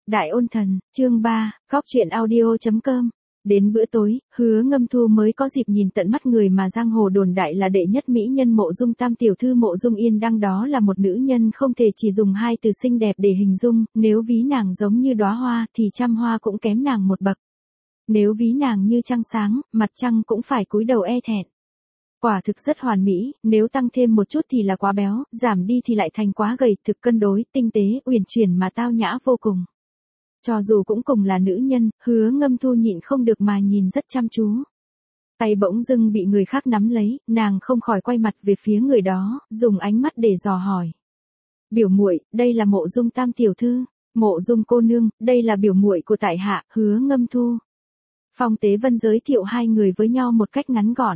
Đại ôn thần, chương 3, góc truyện audio.com. Đến bữa tối, Hứa Ngâm Thu mới có dịp nhìn tận mắt người mà giang hồ đồn đại là đệ nhất mỹ nhân Mộ Dung Tam tiểu thư Mộ Dung Yên Đăng, đó là một nữ nhân không thể chỉ dùng hai từ xinh đẹp để hình dung, nếu ví nàng giống như đóa hoa thì trăm hoa cũng kém nàng một bậc. Nếu ví nàng như trăng sáng, mặt trăng cũng phải cúi đầu e thẹn. Quả thực rất hoàn mỹ, nếu tăng thêm một chút thì là quá béo, giảm đi thì lại thành quá gầy, thực cân đối, tinh tế, uyển chuyển mà tao nhã vô cùng. Cho dù cũng cùng là nữ nhân, Hứa Ngâm Thu nhịn không được mà nhìn rất chăm chú. Tay bỗng dưng bị người khác nắm lấy, nàng không khỏi quay mặt về phía người đó, dùng ánh mắt để dò hỏi. Biểu muội, đây là Mộ Dung Tam tiểu thư. Mộ Dung cô nương, đây là biểu muội của tại hạ, Hứa Ngâm Thu. Phong Tế Vân giới thiệu hai người với nhau một cách ngắn gọn.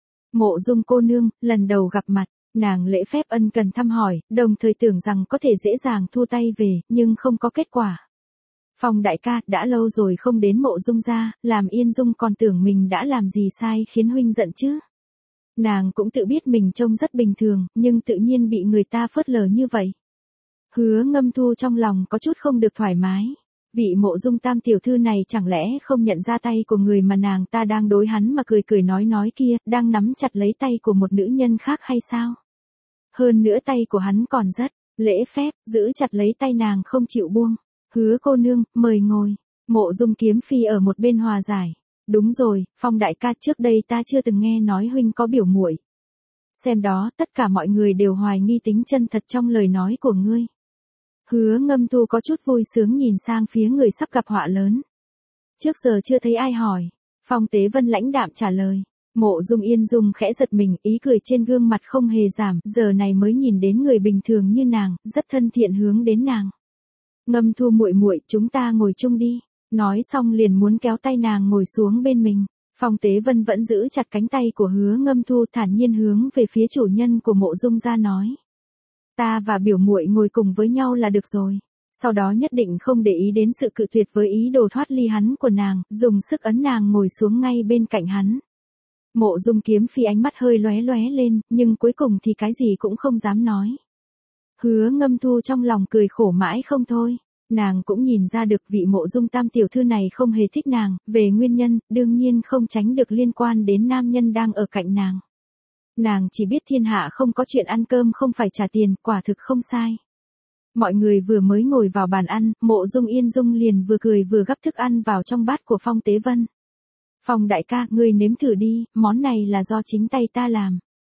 Mộ Dung cô nương, lần đầu gặp mặt, nàng lễ phép ân cần thăm hỏi, đồng thời tưởng rằng có thể dễ dàng thu tay về, nhưng không có kết quả. Phong đại ca, đã lâu rồi không đến Mộ Dung gia, làm Yên Dung còn tưởng mình đã làm gì sai khiến huynh giận chứ. Nàng cũng tự biết mình trông rất bình thường, nhưng tự nhiên bị người ta phớt lờ như vậy. Hứa Ngâm Thu trong lòng có chút không được thoải mái. Vị Mộ Dung Tam tiểu thư này chẳng lẽ không nhận ra tay của người mà nàng ta đang đối hắn mà cười cười nói kia, đang nắm chặt lấy tay của một nữ nhân khác hay sao? Hơn nữa tay của hắn còn rất lễ phép, giữ chặt lấy tay nàng không chịu buông. Hứa cô nương, mời ngồi. Mộ Dung Kiếm Phi ở một bên hòa giải. Đúng rồi, Phong đại ca, trước đây ta chưa từng nghe nói huynh có biểu muội. Xem đó, tất cả mọi người đều hoài nghi tính chân thật trong lời nói của ngươi. Hứa Ngâm Thu có chút vui sướng nhìn sang phía người sắp gặp họa lớn. Trước giờ chưa thấy ai hỏi. Phong Tế Vân lãnh đạm trả lời. Mộ Dung Yên Dung khẽ giật mình, ý cười trên gương mặt không hề giảm, giờ này mới nhìn đến người bình thường như nàng, rất thân thiện hướng đến nàng. Ngâm Thu muội muội, chúng ta ngồi chung đi. Nói xong liền muốn kéo tay nàng ngồi xuống bên mình. Phong Tế Vân vẫn giữ chặt cánh tay của Hứa Ngâm Thu, thản nhiên hướng về phía chủ nhân của Mộ Dung gia nói. Ta và biểu muội ngồi cùng với nhau là được rồi. Sau đó nhất định không để ý đến sự cự tuyệt với ý đồ thoát ly hắn của nàng, dùng sức ấn nàng ngồi xuống ngay bên cạnh hắn. Mộ Dung Kiếm Phi ánh mắt hơi lóe lóe lên, nhưng cuối cùng thì cái gì cũng không dám nói. Hứa Ngâm Thu trong lòng cười khổ mãi không thôi. Nàng cũng nhìn ra được vị Mộ Dung Tam tiểu thư này không hề thích nàng, về nguyên nhân, đương nhiên không tránh được liên quan đến nam nhân đang ở cạnh nàng. Nàng chỉ biết thiên hạ không có chuyện ăn cơm không phải trả tiền, quả thực không sai. Mọi người vừa mới ngồi vào bàn ăn, Mộ Dung Yên Dung liền vừa cười vừa gắp thức ăn vào trong bát của Phong Tế Vân. Phong đại ca, ngươi nếm thử đi, món này là do chính tay ta làm.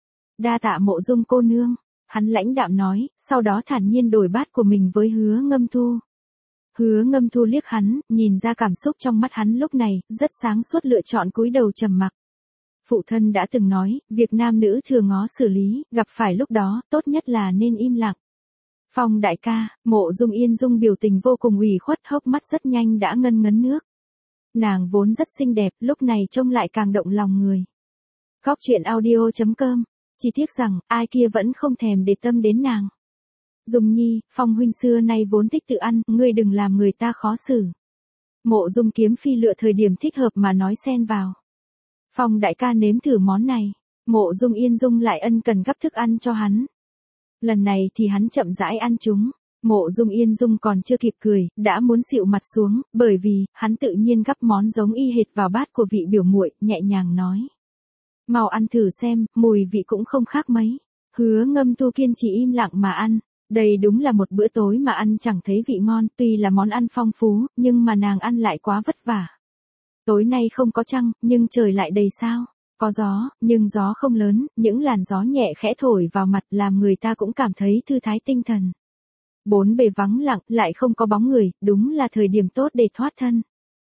Đa tạ Mộ Dung cô nương, hắn lãnh đạm nói, sau đó thản nhiên đổi bát của mình với Hứa Ngâm Thu. Hứa Ngâm Thu liếc hắn, nhìn ra cảm xúc trong mắt hắn lúc này, rất sáng suốt lựa chọn cúi đầu trầm mặc. Phụ thân đã từng nói, việc nam nữ thừa ngó xử lý, gặp phải lúc đó, tốt nhất là nên im lặng. Phong đại ca, Mộ Dung Yên Dung biểu tình vô cùng ủy khuất, hốc mắt rất nhanh đã ngân ngấn nước. Nàng vốn rất xinh đẹp, lúc này trông lại càng động lòng người. Góc truyện audio.com, chỉ tiếc rằng, ai kia vẫn không thèm để tâm đến nàng. Dung Nhi, Phong huynh xưa nay vốn thích tự ăn, ngươi đừng làm người ta khó xử. Mộ Dung Kiếm Phi lựa thời điểm thích hợp mà nói xen vào. Phong đại ca nếm thử món này. Mộ Dung Yên Dung lại ân cần gắp thức ăn cho hắn. Lần này thì hắn chậm rãi ăn chúng. Mộ Dung Yên Dung còn chưa kịp cười, đã muốn xịu mặt xuống, bởi vì, hắn tự nhiên gắp món giống y hệt vào bát của vị biểu muội, nhẹ nhàng nói. Mau ăn thử xem, mùi vị cũng không khác mấy. Hứa Ngâm Thu kiên trì im lặng mà ăn. Đây đúng là một bữa tối mà ăn chẳng thấy vị ngon, tuy là món ăn phong phú, nhưng mà nàng ăn lại quá vất vả. Tối nay không có trăng, nhưng trời lại đầy sao. Có gió, nhưng gió không lớn, những làn gió nhẹ khẽ thổi vào mặt làm người ta cũng cảm thấy thư thái tinh thần. Bốn bề vắng lặng, lại không có bóng người, đúng là thời điểm tốt để thoát thân.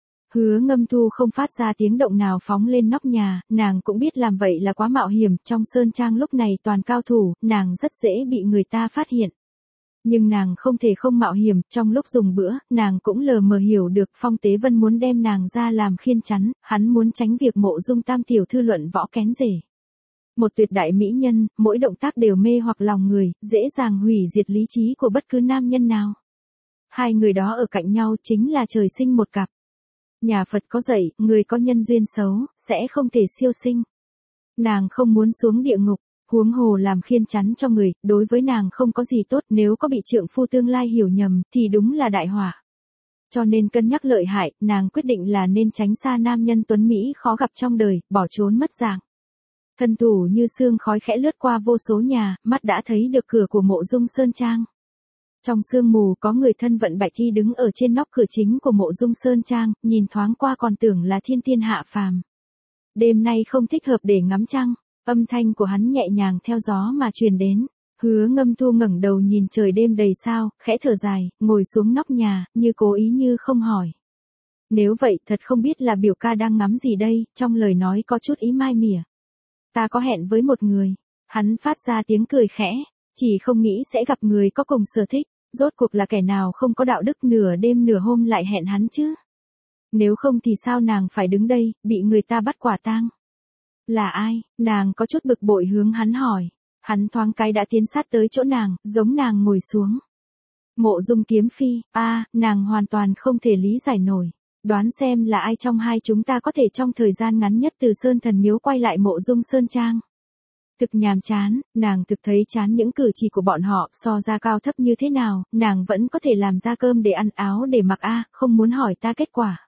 Hứa Ngâm Thu không phát ra tiếng động nào phóng lên nóc nhà, nàng cũng biết làm vậy là quá mạo hiểm, trong sơn trang lúc này toàn cao thủ, nàng rất dễ bị người ta phát hiện. Nhưng nàng không thể không mạo hiểm, trong lúc dùng bữa, nàng cũng lờ mờ hiểu được Phong Tế Vân muốn đem nàng ra làm khiên chắn, hắn muốn tránh việc Mộ Dung Tam tiểu thư luận võ kén rể. Một tuyệt đại mỹ nhân, mỗi động tác đều mê hoặc lòng người, dễ dàng hủy diệt lý trí của bất cứ nam nhân nào. Hai người đó ở cạnh nhau chính là trời sinh một cặp. Nhà Phật có dạy, người có nhân duyên xấu, sẽ không thể siêu sinh. Nàng không muốn xuống địa ngục. Huống hồ làm khiên chắn cho người, đối với nàng không có gì tốt, nếu có bị trượng phu tương lai hiểu nhầm, thì đúng là đại họa. Cho nên cân nhắc lợi hại, nàng quyết định là nên tránh xa nam nhân tuấn Mỹ khó gặp trong đời, bỏ trốn mất dạng. Thân thủ như sương khói khẽ lướt qua vô số nhà, mắt đã thấy được cửa của Mộ Dung Sơn Trang. Trong sương mù có người thân vận bạch y đứng ở trên nóc cửa chính của Mộ Dung Sơn Trang, nhìn thoáng qua còn tưởng là thiên tiên hạ phàm. Đêm nay không thích hợp để ngắm trăng, âm thanh của hắn nhẹ nhàng theo gió mà truyền đến. Hứa Ngâm Thu ngẩng đầu nhìn trời đêm đầy sao, khẽ thở dài, ngồi xuống nóc nhà, như cố ý như không hỏi. Nếu vậy thật không biết là biểu ca đang ngắm gì đây, trong lời nói có chút ý mai mỉa. Ta có hẹn với một người. Hắn phát ra tiếng cười khẽ, chỉ không nghĩ sẽ gặp người có cùng sở thích, rốt cuộc là kẻ nào không có đạo đức nửa đêm nửa hôm lại hẹn hắn chứ. Nếu không thì sao nàng phải đứng đây, bị người ta bắt quả tang. Là ai, nàng có chút bực bội hướng hắn hỏi. Hắn thoáng cái đã tiến sát tới chỗ nàng, giống nàng ngồi xuống. Mộ Dung Kiếm Phi, nàng hoàn toàn không thể lý giải nổi. Đoán xem là ai trong hai chúng ta có thể trong thời gian ngắn nhất từ Sơn Thần Miếu quay lại Mộ Dung Sơn Trang. Thực nhàm chán, nàng thực thấy chán những cử chỉ của bọn họ, so ra cao thấp như thế nào, nàng vẫn có thể làm ra cơm để ăn áo để mặc không muốn hỏi ta kết quả.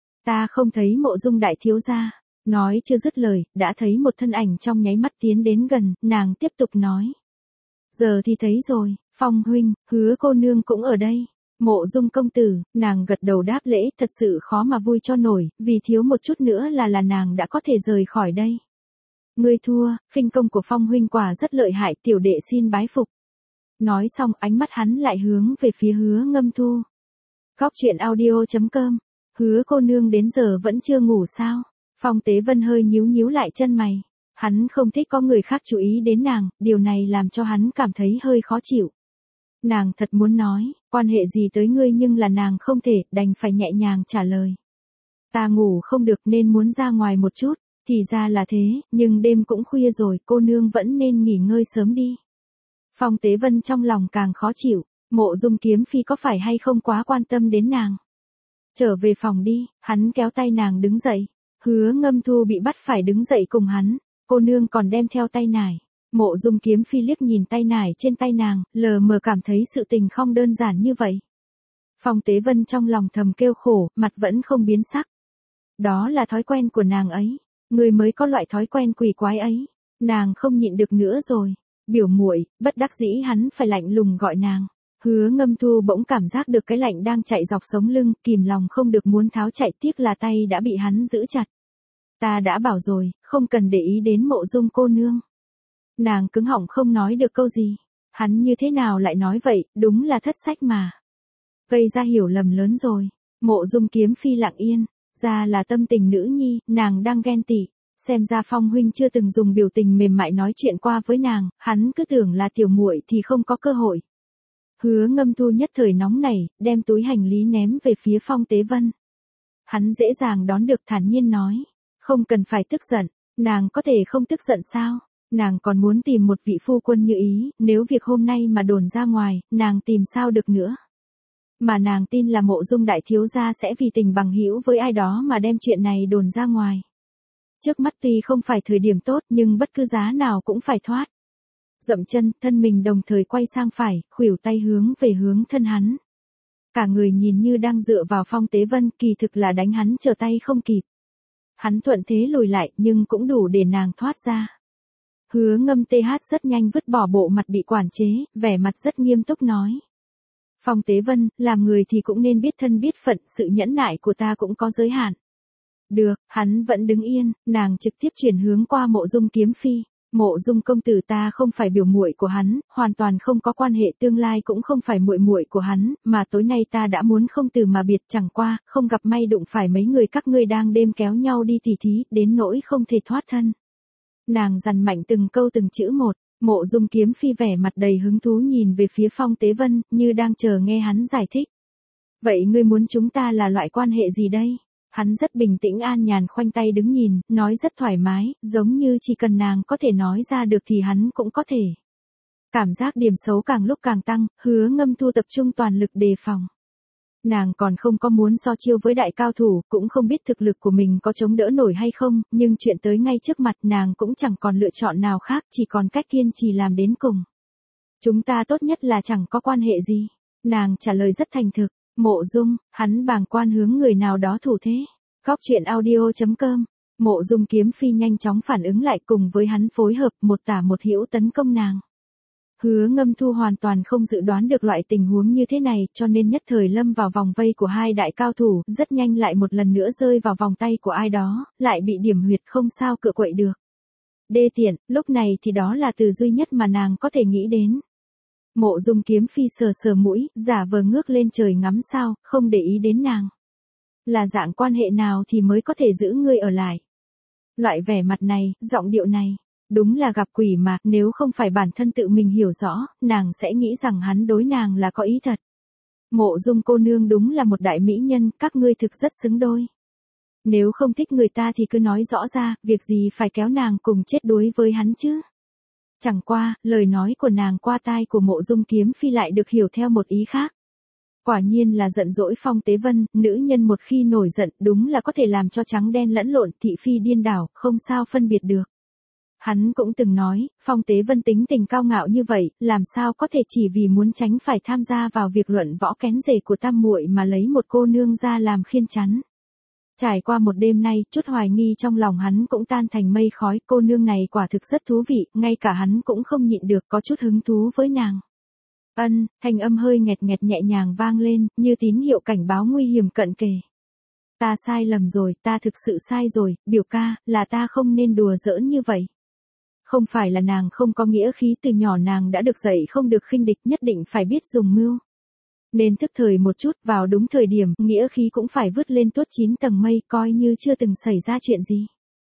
Ta không thấy Mộ Dung đại thiếu gia. Nói chưa dứt lời, đã thấy một thân ảnh trong nháy mắt tiến đến gần, nàng tiếp tục nói. Giờ thì thấy rồi, Phong huynh, Hứa cô nương cũng ở đây. Mộ Dung công tử, nàng gật đầu đáp lễ, thật sự khó mà vui cho nổi, vì thiếu một chút nữa là nàng đã có thể rời khỏi đây. Ngươi thua, khinh công của Phong huynh quả rất lợi hại, tiểu đệ xin bái phục. Nói xong ánh mắt hắn lại hướng về phía Hứa Ngâm Thu. Góc truyện audio.com, Hứa cô nương đến giờ vẫn chưa ngủ sao? Phong Tế Vân hơi nhíu lại chân mày. Hắn không thích có người khác chú ý đến nàng, điều này làm cho hắn cảm thấy hơi khó chịu. Nàng thật muốn nói, quan hệ gì tới ngươi, nhưng là nàng không thể, đành phải nhẹ nhàng trả lời. Ta ngủ không được nên muốn ra ngoài một chút, thì ra là thế, nhưng đêm cũng khuya rồi, cô nương vẫn nên nghỉ ngơi sớm đi. Phong Tế Vân trong lòng càng khó chịu, Mộ Dung Kiếm Phi có phải hay không quá quan tâm đến nàng. Trở về phòng đi, hắn kéo tay nàng đứng dậy. Hứa Ngâm Thu bị bắt phải đứng dậy cùng hắn, cô nương còn đem theo tay nải. Mộ Dung Kiếm Phi liếc nhìn tay nải trên tay nàng, lờ mờ cảm thấy sự tình không đơn giản như vậy. Phong Tế Vân trong lòng thầm kêu khổ, mặt vẫn không biến sắc. Đó là thói quen của nàng ấy, người mới có loại thói quen quỷ quái ấy. Nàng không nhịn được nữa rồi. Biểu muội, bất đắc dĩ hắn phải lạnh lùng gọi nàng. Hứa Ngâm Thu bỗng cảm giác được cái lạnh đang chạy dọc sống lưng, kìm lòng không được muốn tháo chạy, tiếc là tay đã bị hắn giữ chặt. Ta đã bảo rồi, không cần để ý đến Mộ Dung cô nương. Nàng cứng họng không nói được câu gì. Hắn như thế nào lại nói vậy, đúng là thất sách mà. Gây ra hiểu lầm lớn rồi. Mộ Dung Kiếm Phi lặng yên, ra là tâm tình nữ nhi, nàng đang ghen tị. Xem ra Phong huynh chưa từng dùng biểu tình mềm mại nói chuyện qua với nàng, hắn cứ tưởng là tiểu muội thì không có cơ hội. Hứa Ngâm Thu nhất thời nóng nảy, đem túi hành lý ném về phía Phong Tế Vân. Hắn dễ dàng đón được, thản nhiên nói. Không cần phải tức giận, nàng có thể không tức giận sao? Nàng còn muốn tìm một vị phu quân như ý, nếu việc hôm nay mà đồn ra ngoài, nàng tìm sao được nữa. Mà nàng tin là Mộ Dung đại thiếu gia sẽ vì tình bằng hữu với ai đó mà đem chuyện này đồn ra ngoài. Trước mắt tuy không phải thời điểm tốt nhưng bất cứ giá nào cũng phải thoát. Dậm chân, thân mình đồng thời quay sang phải, khuỷu tay hướng về hướng thân hắn. Cả người nhìn như đang dựa vào Phong Tế Vân, kỳ thực là đánh hắn trở tay không kịp. Hắn thuận thế lùi lại nhưng cũng đủ để nàng thoát ra. Hứa Ngâm TH rất nhanh vứt bỏ bộ mặt bị quản chế, vẻ mặt rất nghiêm túc nói. Phong Tế Vân, làm người thì cũng nên biết thân biết phận, sự nhẫn nại của ta cũng có giới hạn. Được, hắn vẫn đứng yên, nàng trực tiếp chuyển hướng qua Mộ Dung Kiếm Phi. Mộ Dung công tử, ta không phải biểu muội của hắn, hoàn toàn không có quan hệ, tương lai cũng không phải muội muội của hắn, mà tối nay ta đã muốn không từ mà biệt, chẳng qua không gặp may đụng phải mấy người các ngươi đang đêm kéo nhau đi tỉ thí, đến nỗi không thể thoát thân. Nàng dằn mạnh từng câu từng chữ một. Mộ Dung Kiếm Phi vẻ mặt đầy hứng thú nhìn về phía Phong Tế Vân, như đang chờ nghe hắn giải thích. Vậy ngươi muốn chúng ta là loại quan hệ gì đây? Hắn rất bình tĩnh an nhàn khoanh tay đứng nhìn, nói rất thoải mái, giống như chỉ cần nàng có thể nói ra được thì hắn cũng có thể. Cảm giác điểm xấu càng lúc càng tăng, Hứa Ngâm Thu tập trung toàn lực đề phòng. Nàng còn không có muốn so chiêu với đại cao thủ, cũng không biết thực lực của mình có chống đỡ nổi hay không, nhưng chuyện tới ngay trước mặt nàng cũng chẳng còn lựa chọn nào khác, chỉ còn cách kiên trì làm đến cùng. Chúng ta tốt nhất là chẳng có quan hệ gì. Nàng trả lời rất thành thực, Mộ Dung, hắn bàng quan hướng người nào đó thủ thế. Góc truyện audio.com. Mộ Dung Kiếm Phi nhanh chóng phản ứng lại cùng với hắn phối hợp một tả một hữu tấn công nàng. Hứa Ngâm Thu hoàn toàn không dự đoán được loại tình huống như thế này, cho nên nhất thời lâm vào vòng vây của hai đại cao thủ, rất nhanh lại một lần nữa rơi vào vòng tay của ai đó, lại bị điểm huyệt không sao cựa quậy được. Đê tiện, lúc này thì đó là từ duy nhất mà nàng có thể nghĩ đến. Mộ Dung Kiếm Phi sờ sờ mũi, giả vờ ngước lên trời ngắm sao, không để ý đến nàng. Là dạng quan hệ nào thì mới có thể giữ ngươi ở lại? Loại vẻ mặt này, giọng điệu này, đúng là gặp quỷ mà, nếu không phải bản thân tự mình hiểu rõ, nàng sẽ nghĩ rằng hắn đối nàng là có ý thật. Mộ Dung cô nương đúng là một đại mỹ nhân, các ngươi thực rất xứng đôi. Nếu không thích người ta thì cứ nói rõ ra, việc gì phải kéo nàng cùng chết đuối với hắn chứ? Chẳng qua, lời nói của nàng qua tai của Mộ Dung Kiếm Phi lại được hiểu theo một ý khác. Quả nhiên là giận dỗi Phong Tế Vân, nữ nhân một khi nổi giận đúng là có thể làm cho trắng đen lẫn lộn, thị phi điên đảo, không sao phân biệt được. Hắn cũng từng nói, Phong Tế Vân tính tình cao ngạo như vậy, làm sao có thể chỉ vì muốn tránh phải tham gia vào việc luận võ kén rể của tam muội mà lấy một cô nương ra làm khiên chắn. Trải qua một đêm nay, chút hoài nghi trong lòng hắn cũng tan thành mây khói, cô nương này quả thực rất thú vị, ngay cả hắn cũng không nhịn được có chút hứng thú với nàng. Ân, thanh âm hơi nghẹt nghẹt nhẹ nhàng vang lên, như tín hiệu cảnh báo nguy hiểm cận kề. Ta sai lầm rồi, ta thực sự sai rồi, biểu ca, là ta không nên đùa giỡn như vậy. Không phải là nàng không có nghĩa khí, từ nhỏ nàng đã được dạy không được khinh địch, nhất định phải biết dùng mưu. Nên thức thời một chút, vào đúng thời điểm, nghĩa khí cũng phải vứt lên tuốt 9 tầng mây, coi như chưa từng xảy ra chuyện gì.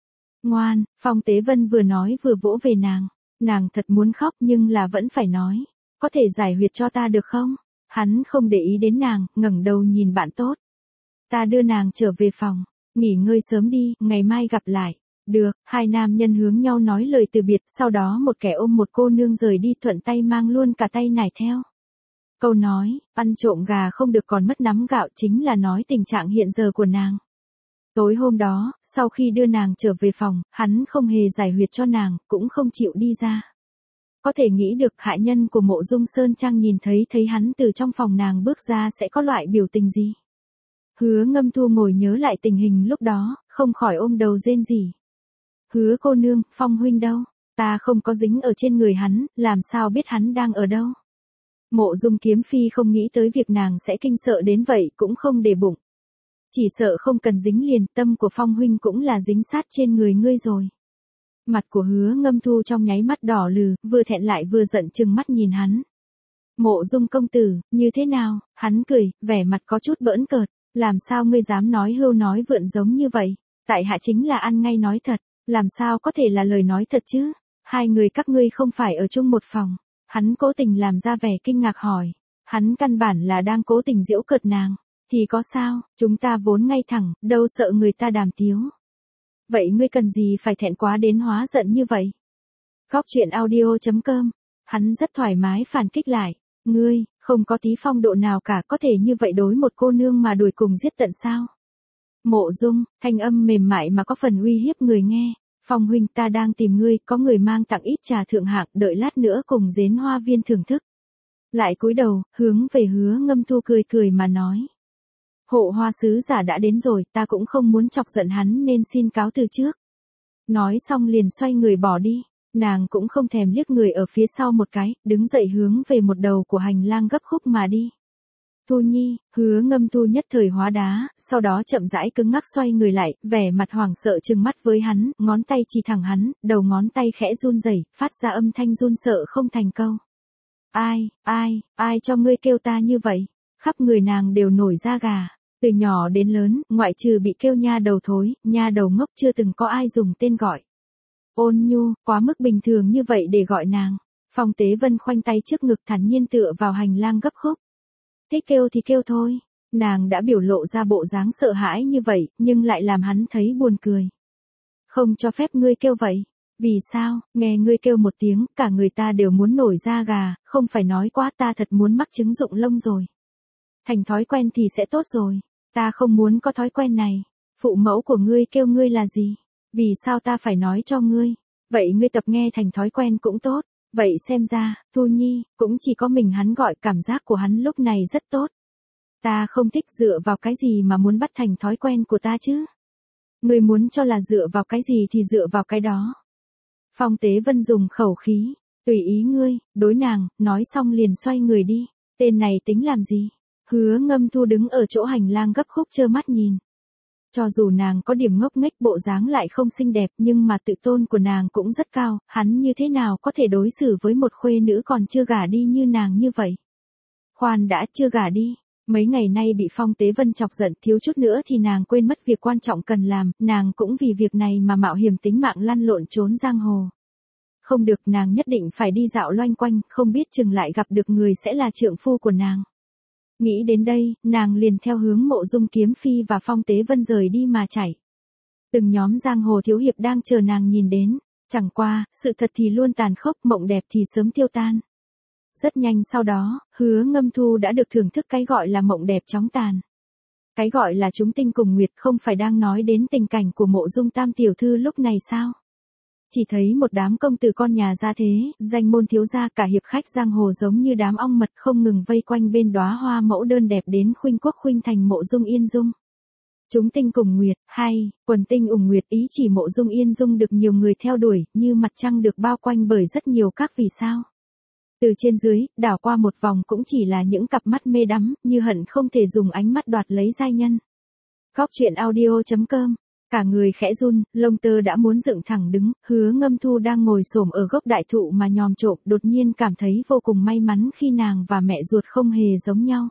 Ngoan, Phong Tế Vân vừa nói vừa vỗ về nàng thật muốn khóc nhưng là vẫn phải nói. Có thể giải huyệt cho ta được không? Hắn không để ý đến nàng, ngẩng đầu nhìn bạn tốt. Ta đưa nàng trở về phòng, nghỉ ngơi sớm đi, ngày mai gặp lại. Được, hai nam nhân hướng nhau nói lời từ biệt, sau đó một kẻ ôm một cô nương rời đi, thuận tay mang luôn cả tay nải theo. Câu nói, ăn trộm gà không được còn mất nắm gạo chính là nói tình trạng hiện giờ của nàng. Tối hôm đó, sau khi đưa nàng trở về phòng, hắn không hề giải huyệt cho nàng, cũng không chịu đi ra. Có thể nghĩ được hạ nhân của Mộ Dung Sơn Trang nhìn thấy hắn từ trong phòng nàng bước ra sẽ có loại biểu tình gì. Hứa Ngâm Thu ngồi nhớ lại tình hình lúc đó, không khỏi ôm đầu rên rỉ. Hứa cô nương, Phong huynh đâu? Ta không có dính ở trên người hắn, làm sao biết hắn đang ở đâu? Mộ Dung Kiếm Phi không nghĩ tới việc nàng sẽ kinh sợ đến vậy, cũng không để bụng. Chỉ sợ không cần dính liền, tâm của Phong huynh cũng là dính sát trên người ngươi rồi. Mặt của Hứa Ngâm Thu trong nháy mắt đỏ lừ, vừa thẹn lại vừa giận chừng mắt nhìn hắn. Mộ Dung công tử, như thế nào? Hắn cười, vẻ mặt có chút bỡn cợt. Làm sao ngươi dám nói hưu nói vượn giống như vậy? Tại hạ chính là ăn ngay nói thật, làm sao có thể là lời nói thật chứ? Hai người các ngươi không phải ở chung một phòng. Hắn cố tình làm ra vẻ kinh ngạc hỏi. Hắn căn bản là đang cố tình giễu cợt nàng. Thì có sao, chúng ta vốn ngay thẳng, đâu sợ người ta đàm tiếu. Vậy ngươi cần gì phải thẹn quá đến hóa giận như vậy? Góc truyện audio.com. Hắn rất thoải mái phản kích lại. Ngươi, không có tí phong độ nào cả, có thể như vậy đối một cô nương mà đuổi cùng giết tận sao? Mộ Dung, thanh âm mềm mại mà có phần uy hiếp người nghe. Phong huynh, ta đang tìm ngươi, có người mang tặng ít trà thượng hạng, đợi lát nữa cùng đến hoa viên thưởng thức. Lại cúi đầu, hướng về Hứa Ngâm Thu cười cười mà nói. Hộ hoa sứ giả đã đến rồi, ta cũng không muốn chọc giận hắn nên xin cáo từ trước. Nói xong liền xoay người bỏ đi, nàng cũng không thèm liếc người ở phía sau một cái, đứng dậy hướng về một đầu của hành lang gấp khúc mà đi. Thu Nhi, Hứa Ngâm Thu nhất thời hóa đá, sau đó chậm rãi cứng ngắc xoay người lại, vẻ mặt hoảng sợ trừng mắt với hắn, ngón tay chỉ thẳng hắn, đầu ngón tay khẽ run rẩy, phát ra âm thanh run sợ không thành câu. Ai cho ngươi kêu ta như vậy? Khắp người nàng đều nổi da gà. Từ nhỏ đến lớn, ngoại trừ bị kêu nha đầu thối, nha đầu ngốc chưa từng có ai dùng tên gọi. Ôn nhu, quá mức bình thường như vậy để gọi nàng. Phong Tế Vân khoanh tay trước ngực thản nhiên tựa vào hành lang gấp khúc. Thích kêu thì kêu thôi. Nàng đã biểu lộ ra bộ dáng sợ hãi như vậy, nhưng lại làm hắn thấy buồn cười. Không cho phép ngươi kêu vậy. Vì sao, nghe ngươi kêu một tiếng, cả người ta đều muốn nổi da gà, không phải nói quá ta thật muốn mắc chứng rụng lông rồi. Thành thói quen thì sẽ tốt rồi. Ta không muốn có thói quen này. Phụ mẫu của ngươi kêu ngươi là gì? Vì sao ta phải nói cho ngươi? Vậy ngươi tập nghe thành thói quen cũng tốt. Vậy xem ra, Thu Nhi, cũng chỉ có mình hắn gọi, cảm giác của hắn lúc này rất tốt. Ta không thích dựa vào cái gì mà muốn bắt thành thói quen của ta chứ. Ngươi muốn cho là dựa vào cái gì thì dựa vào cái đó. Phong Tế Vân dùng khẩu khí, tùy ý ngươi, đối nàng, nói xong liền xoay người đi. Tên này tính làm gì? Hứa Ngâm Thu đứng ở chỗ hành lang gấp khúc trơ mắt nhìn. Cho dù nàng có điểm ngốc nghếch bộ dáng lại không xinh đẹp nhưng mà tự tôn của nàng cũng rất cao, hắn như thế nào có thể đối xử với một khuê nữ còn chưa gả đi như nàng như vậy. Khoan đã, chưa gả đi. Mấy ngày nay bị Phong Tế Vân chọc giận thiếu chút nữa thì nàng quên mất việc quan trọng cần làm, nàng cũng vì việc này mà mạo hiểm tính mạng lăn lộn trốn giang hồ. Không được, nàng nhất định phải đi dạo loanh quanh, không biết chừng lại gặp được người sẽ là trượng phu của nàng. Nghĩ đến đây, nàng liền theo hướng Mộ Dung Kiếm Phi và Phong Tế Vân rời đi mà chạy. Từng nhóm giang hồ thiếu hiệp đang chờ nàng nhìn đến, chẳng qua, sự thật thì luôn tàn khốc, mộng đẹp thì sớm tiêu tan. Rất nhanh sau đó, Hứa Ngâm Thu đã được thưởng thức cái gọi là mộng đẹp chóng tàn. Cái gọi là chúng tinh cùng nguyệt không phải đang nói đến tình cảnh của Mộ Dung Tam tiểu thư lúc này sao? Chỉ thấy một đám công tử con nhà gia thế, danh môn thiếu gia cả hiệp khách giang hồ giống như đám ong mật không ngừng vây quanh bên đóa hoa mẫu đơn đẹp đến khuynh quốc khuynh thành Mộ Dung Yên Dung. Chúng tinh cùng nguyệt, hay, quần tinh ủng nguyệt ý chỉ Mộ Dung Yên Dung được nhiều người theo đuổi, như mặt trăng được bao quanh bởi rất nhiều các vì sao. Từ trên dưới, đảo qua một vòng cũng chỉ là những cặp mắt mê đắm, như hận không thể dùng ánh mắt đoạt lấy giai nhân. Góc truyện audio.com. Cả người khẽ run, lông tơ đã muốn dựng thẳng đứng, Hứa Ngâm Thu đang ngồi xổm ở gốc đại thụ mà nhòm trộm, đột nhiên cảm thấy vô cùng may mắn khi nàng và mẹ ruột không hề giống nhau.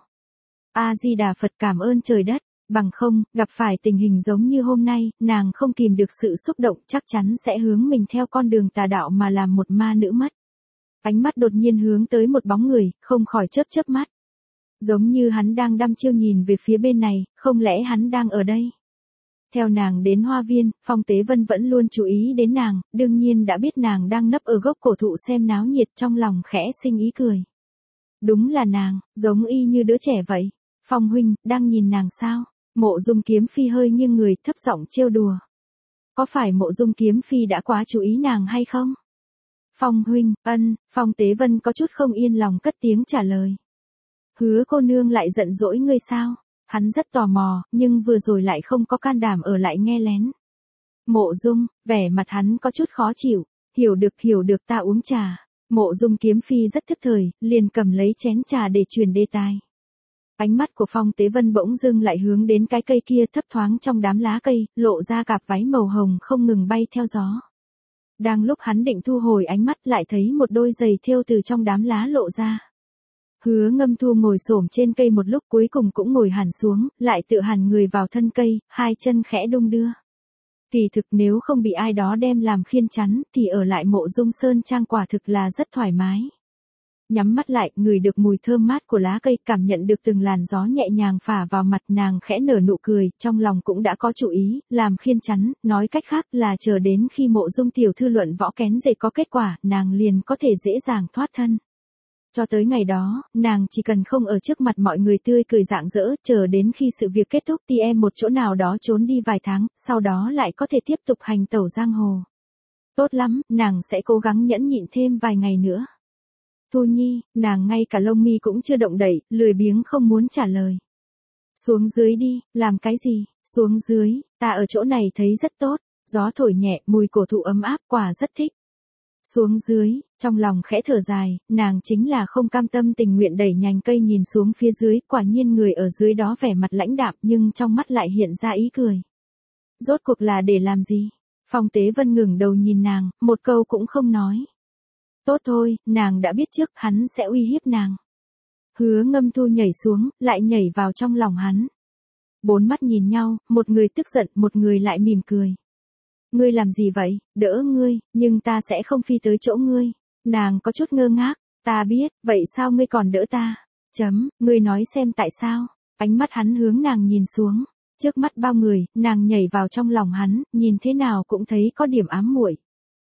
A-di-đà Phật, cảm ơn trời đất, bằng không, gặp phải tình hình giống như hôm nay, nàng không kìm được sự xúc động chắc chắn sẽ hướng mình theo con đường tà đạo mà làm một ma nữ mất. Ánh mắt đột nhiên hướng tới một bóng người, không khỏi chớp chớp mắt. Giống như hắn đang đăm chiêu nhìn về phía bên này, không lẽ hắn đang ở đây? Theo nàng đến hoa viên, Phong Tế Vân vẫn luôn chú ý đến nàng, đương nhiên đã biết nàng đang nấp ở gốc cổ thụ xem náo nhiệt, trong lòng khẽ sinh ý cười. Đúng là nàng, giống y như đứa trẻ vậy. Phong huynh, đang nhìn nàng sao? Mộ Dung Kiếm Phi hơi nghiêng người, thấp giọng trêu đùa. Có phải Mộ Dung Kiếm Phi đã quá chú ý nàng hay không? Phong huynh, Phong Tế Vân có chút không yên lòng cất tiếng trả lời. Hứa cô nương lại giận dỗi ngươi sao? Hắn rất tò mò, nhưng vừa rồi lại không có can đảm ở lại nghe lén. Mộ Dung, vẻ mặt hắn có chút khó chịu. Hiểu được, ta uống trà. Mộ Dung Kiếm Phi rất thức thời, liền cầm lấy chén trà để truyền đề tài. Ánh mắt của Phong Tế Vân bỗng dưng lại hướng đến cái cây kia thấp thoáng trong đám lá cây, lộ ra cặp váy màu hồng không ngừng bay theo gió. Đang lúc hắn định thu hồi ánh mắt lại thấy một đôi giày thêu từ trong đám lá lộ ra. Hứa Ngâm Thu ngồi xổm trên cây một lúc cuối cùng cũng ngồi hẳn xuống, lại tựa hẳn người vào thân cây, hai chân khẽ đung đưa. Kỳ thực nếu không bị ai đó đem làm khiên chắn, thì ở lại Mộ Dung Sơn Trang quả thực là rất thoải mái. Nhắm mắt lại, ngửi được mùi thơm mát của lá cây, cảm nhận được từng làn gió nhẹ nhàng phả vào mặt, nàng khẽ nở nụ cười, trong lòng cũng đã có chủ ý, làm khiên chắn, nói cách khác là chờ đến khi Mộ Dung tiểu thư luận võ kén rể có kết quả, nàng liền có thể dễ dàng thoát thân. Cho tới ngày đó, nàng chỉ cần không ở trước mặt mọi người tươi cười rạng rỡ, chờ đến khi sự việc kết thúc thì em một chỗ nào đó trốn đi vài tháng, sau đó lại có thể tiếp tục hành tẩu giang hồ. Tốt lắm, nàng sẽ cố gắng nhẫn nhịn thêm vài ngày nữa. Thu Nhi, nàng ngay cả lông mi cũng chưa động đậy, lười biếng không muốn trả lời. Xuống dưới đi, làm cái gì? Xuống dưới, ta ở chỗ này thấy rất tốt, gió thổi nhẹ, mùi cổ thụ ấm áp, quả rất thích. Xuống dưới, trong lòng khẽ thở dài, nàng chính là không cam tâm tình nguyện đẩy nhành cây nhìn xuống phía dưới, quả nhiên người ở dưới đó vẻ mặt lãnh đạm nhưng trong mắt lại hiện ra ý cười. Rốt cuộc là để làm gì? Phong Tế Vân ngẩng đầu nhìn nàng, một câu cũng không nói. Tốt thôi, nàng đã biết trước hắn sẽ uy hiếp nàng. Hứa Ngâm Thu nhảy xuống, lại nhảy vào trong lòng hắn. Bốn mắt nhìn nhau, một người tức giận, một người lại mỉm cười. Ngươi làm gì vậy? Đỡ ngươi, nhưng ta sẽ không phi tới chỗ ngươi. Nàng có chút ngơ ngác, ta biết, vậy sao ngươi còn đỡ ta? Ngươi nói xem tại sao? Ánh mắt hắn hướng nàng nhìn xuống. Trước mắt bao người, nàng nhảy vào trong lòng hắn, nhìn thế nào cũng thấy có điểm ám muội.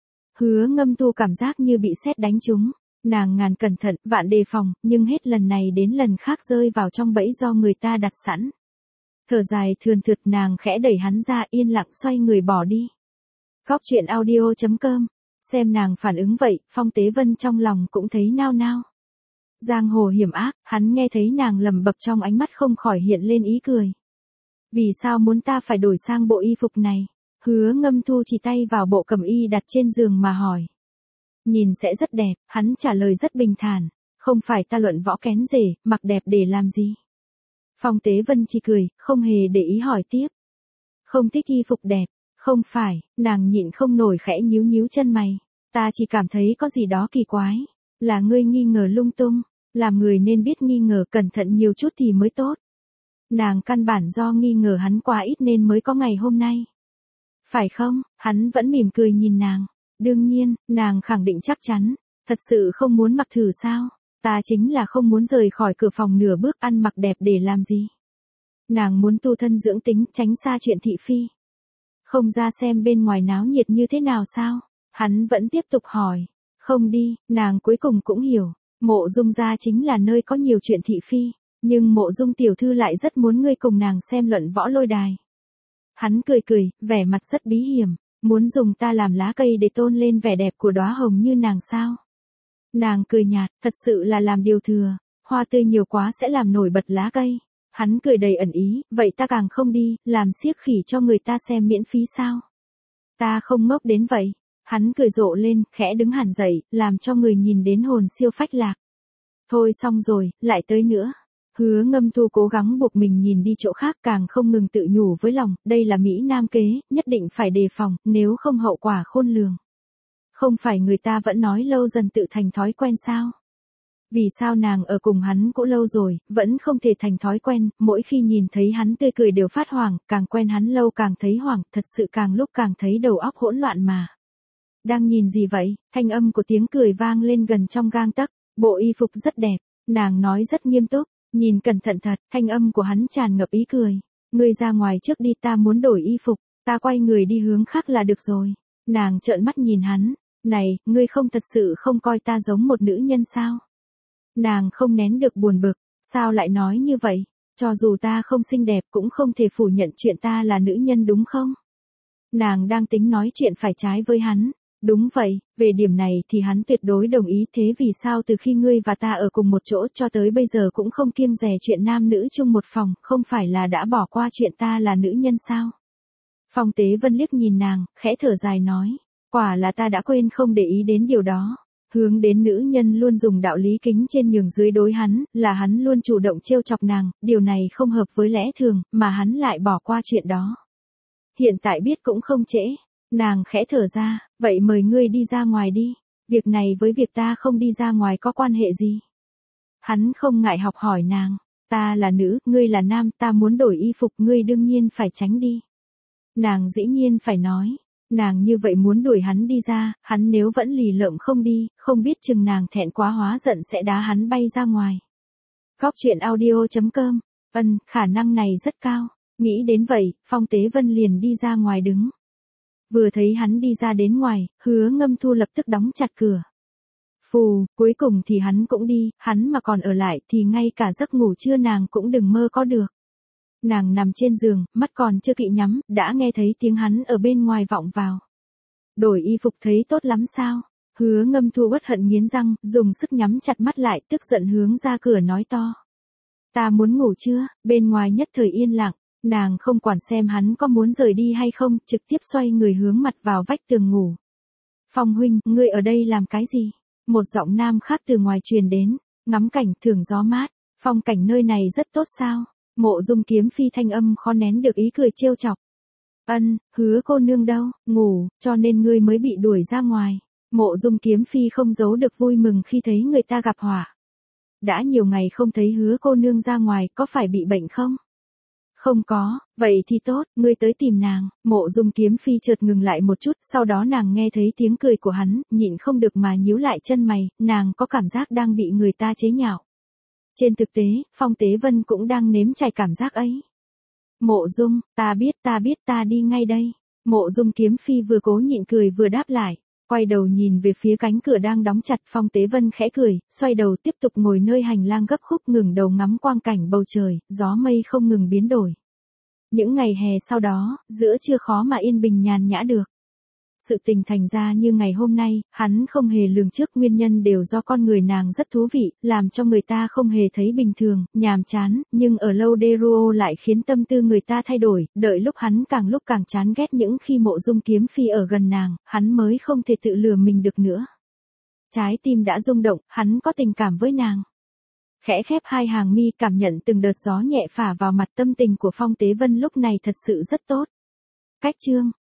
Hứa Ngâm Thu cảm giác như bị sét đánh trúng. Nàng ngàn cẩn thận, vạn đề phòng, nhưng hết lần này đến lần khác rơi vào trong bẫy do người ta đặt sẵn. Thở dài thườn thượt, nàng khẽ đẩy hắn ra, yên lặng xoay người bỏ đi. Góc truyện audio.com. Xem nàng phản ứng vậy, Phong Tế Vân trong lòng cũng thấy nao nao. Giang hồ hiểm ác, hắn nghe thấy nàng lẩm bẩm trong ánh mắt không khỏi hiện lên ý cười. Vì sao muốn ta phải đổi sang bộ y phục này? Hứa Ngâm Thu chỉ tay vào bộ cẩm y đặt trên giường mà hỏi. Nhìn sẽ rất đẹp, hắn trả lời rất bình thản. Không phải ta luận võ kén rể, mặc đẹp để làm gì? Phong Tế Vân chỉ cười, không hề để ý hỏi tiếp. Không thích y phục đẹp, không phải, nàng nhịn không nổi khẽ nhíu nhíu chân mày. Ta chỉ cảm thấy có gì đó kỳ quái. Là ngươi nghi ngờ lung tung, làm người nên biết nghi ngờ cẩn thận nhiều chút thì mới tốt. Nàng căn bản do nghi ngờ hắn quá ít nên mới có ngày hôm nay. Phải không? Hắn vẫn mỉm cười nhìn nàng. Đương nhiên, nàng khẳng định chắc chắn. Thật sự không muốn mặc thử sao? Ta chính là không muốn rời khỏi cửa phòng nửa bước, ăn mặc đẹp để làm gì? Nàng muốn tu thân dưỡng tính, tránh xa chuyện thị phi. Không ra xem bên ngoài náo nhiệt như thế nào sao? Hắn vẫn tiếp tục hỏi. Không đi, nàng cuối cùng cũng hiểu. Mộ Dung gia chính là nơi có nhiều chuyện thị phi. Nhưng Mộ Dung tiểu thư lại rất muốn ngươi cùng nàng xem luận võ lôi đài. Hắn cười cười, vẻ mặt rất bí hiểm. Muốn dùng ta làm lá cây để tôn lên vẻ đẹp của đóa hồng như nàng sao? Nàng cười nhạt, thật sự là làm điều thừa. Hoa tươi nhiều quá sẽ làm nổi bật lá cây. Hắn cười đầy ẩn ý, vậy ta càng không đi, làm xiếc khỉ cho người ta xem miễn phí sao? Ta không ngốc đến vậy. Hắn cười rộ lên, khẽ đứng hẳn dậy, làm cho người nhìn đến hồn siêu phách lạc. Thôi xong rồi, lại tới nữa. Hứa Ngâm Thu cố gắng buộc mình nhìn đi chỗ khác, càng không ngừng tự nhủ với lòng, đây là Mỹ Nam kế, nhất định phải đề phòng, nếu không hậu quả khôn lường. Không phải người ta vẫn nói lâu dần tự thành thói quen sao? Vì sao nàng ở cùng hắn cũng lâu rồi, vẫn không thể thành thói quen, mỗi khi nhìn thấy hắn tươi cười đều phát hoảng, càng quen hắn lâu càng thấy hoảng, thật sự càng lúc càng thấy đầu óc hỗn loạn mà. Đang nhìn gì vậy? Thanh âm của tiếng cười vang lên gần trong gang tấc. Bộ y phục rất đẹp, nàng nói rất nghiêm túc, nhìn cẩn thận thật, thanh âm của hắn tràn ngập ý cười. Ngươi ra ngoài trước đi, ta muốn đổi y phục, ta quay người đi hướng khác là được rồi. Nàng trợn mắt nhìn hắn, này, ngươi không thật sự không coi ta giống một nữ nhân sao? Nàng không nén được buồn bực, sao lại nói như vậy? Cho dù ta không xinh đẹp cũng không thể phủ nhận chuyện ta là nữ nhân đúng không? Nàng đang tính nói chuyện phải trái với hắn. Đúng vậy, về điểm này thì hắn tuyệt đối đồng ý, thế vì sao từ khi ngươi và ta ở cùng một chỗ cho tới bây giờ cũng không kiêng dè chuyện nam nữ chung một phòng, không phải là đã bỏ qua chuyện ta là nữ nhân sao? Phong Tế Vân liếc nhìn nàng, khẽ thở dài nói, quả là ta đã quên không để ý đến điều đó. Hướng đến nữ nhân luôn dùng đạo lý kính trên nhường dưới đối hắn, là hắn luôn chủ động trêu chọc nàng, điều này không hợp với lẽ thường, mà hắn lại bỏ qua chuyện đó. Hiện tại biết cũng không trễ. Nàng khẽ thở ra, vậy mời ngươi đi ra ngoài đi. Việc này với việc ta không đi ra ngoài có quan hệ gì? Hắn không ngại học hỏi nàng. Ta là nữ, ngươi là nam, ta muốn đổi y phục, ngươi đương nhiên phải tránh đi. Nàng dĩ nhiên phải nói. Nàng như vậy muốn đuổi hắn đi ra, hắn nếu vẫn lì lợm không đi, không biết chừng nàng thẹn quá hóa giận sẽ đá hắn bay ra ngoài. Góc truyện audio.com. Khả năng này rất cao. Nghĩ đến vậy, Phong Tế Vân liền đi ra ngoài đứng. Vừa thấy hắn đi ra đến ngoài, Hứa Ngâm Thu lập tức đóng chặt cửa. Phù, cuối cùng thì hắn cũng đi, hắn mà còn ở lại thì ngay cả giấc ngủ trưa nàng cũng đừng mơ có được. Nàng nằm trên giường, mắt còn chưa kịp nhắm, đã nghe thấy tiếng hắn ở bên ngoài vọng vào. Đổi y phục thấy tốt lắm sao? Hứa Ngâm Thu bất hận nghiến răng, dùng sức nhắm chặt mắt lại, tức giận hướng ra cửa nói to. Ta muốn ngủ chưa? Bên ngoài nhất thời yên lặng. Nàng không quản xem hắn có muốn rời đi hay không, trực tiếp xoay người hướng mặt vào vách tường ngủ. Phong huynh, ngươi ở đây làm cái gì? Một giọng nam khác từ ngoài truyền đến, ngắm cảnh, thưởng gió mát, phong cảnh nơi này rất tốt sao? Mộ Dung Kiếm Phi thanh âm khó nén được ý cười trêu chọc. Hứa cô nương đâu, ngủ, cho nên ngươi mới bị đuổi ra ngoài. Mộ Dung Kiếm Phi không giấu được vui mừng khi thấy người ta gặp họa. Đã nhiều ngày không thấy Hứa cô nương ra ngoài, có phải bị bệnh không? Không có, vậy thì tốt, ngươi tới tìm nàng. Mộ Dung Kiếm Phi chợt ngừng lại một chút, sau đó nàng nghe thấy tiếng cười của hắn, nhịn không được mà nhíu lại chân mày, nàng có cảm giác đang bị người ta chế nhạo. Trên thực tế, Phong Tế Vân cũng đang nếm trải cảm giác ấy. Mộ Dung, ta biết ta đi ngay đây. Mộ Dung Kiếm Phi vừa cố nhịn cười vừa đáp lại. Quay đầu nhìn về phía cánh cửa đang đóng chặt, Phong Tế Vân khẽ cười, xoay đầu tiếp tục ngồi nơi hành lang gấp khúc, ngừng đầu ngắm quang cảnh bầu trời, gió mây không ngừng biến đổi. Những ngày hè sau đó, giữa trưa khó mà yên bình nhàn nhã được. Sự tình thành ra như ngày hôm nay, hắn không hề lường trước, nguyên nhân đều do con người nàng rất thú vị, làm cho người ta không hề thấy bình thường, nhàm chán, nhưng ở lâu Deruo lại khiến tâm tư người ta thay đổi, đợi lúc hắn càng lúc càng chán ghét những khi Mộ Dung Kiếm Phi ở gần nàng, hắn mới không thể tự lừa mình được nữa. Trái tim đã rung động, hắn có tình cảm với nàng. Khẽ khép hai hàng mi, cảm nhận từng đợt gió nhẹ phả vào mặt, tâm tình của Phong Tế Vân lúc này thật sự rất tốt. Cách chương